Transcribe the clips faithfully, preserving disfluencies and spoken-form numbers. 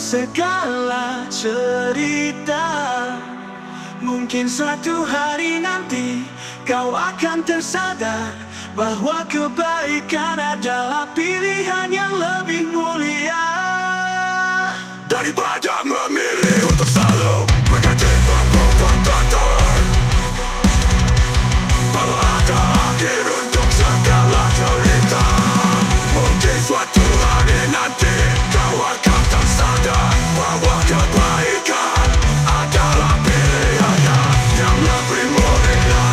segala cerita. Mungkin suatu hari nanti kau akan tersadar bahwa kebaikan adalah pilihan yang lebih mulia daripada memilih untuk selalu mengganti provokator. Kalau ada akhir untuk segala cerita, mungkin suatu hari nanti kau akan tersadar bahwa kebaikan adalah pilihan yang lebih mulia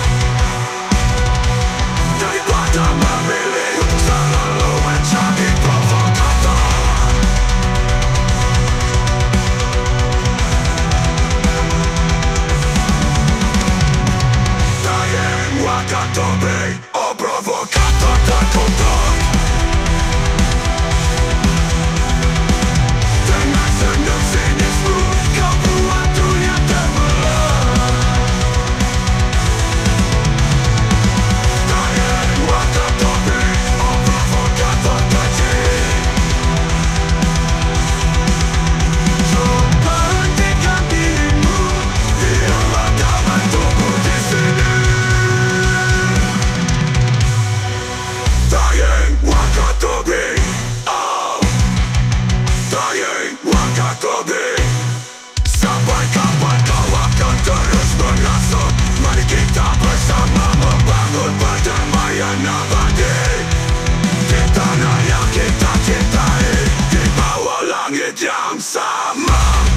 daripada memilih untuk selalu menjadi provokator. Dying Wakatobi, oh provokator terkutuk. Dengan senyum sinismu kau buat dunia terbelah. Dying Wakatobi, oh provokator keji. Coba hentikan dirimu, Biarlah damai tumbuh di sini. Dying Wakatobi, oh Dying Wakatobi. Sampai kapan kau akan terus mengasut? Mari kita bersama membangun perdamaian abadi di tanah yang kita cintai, di bawah langit yang sama.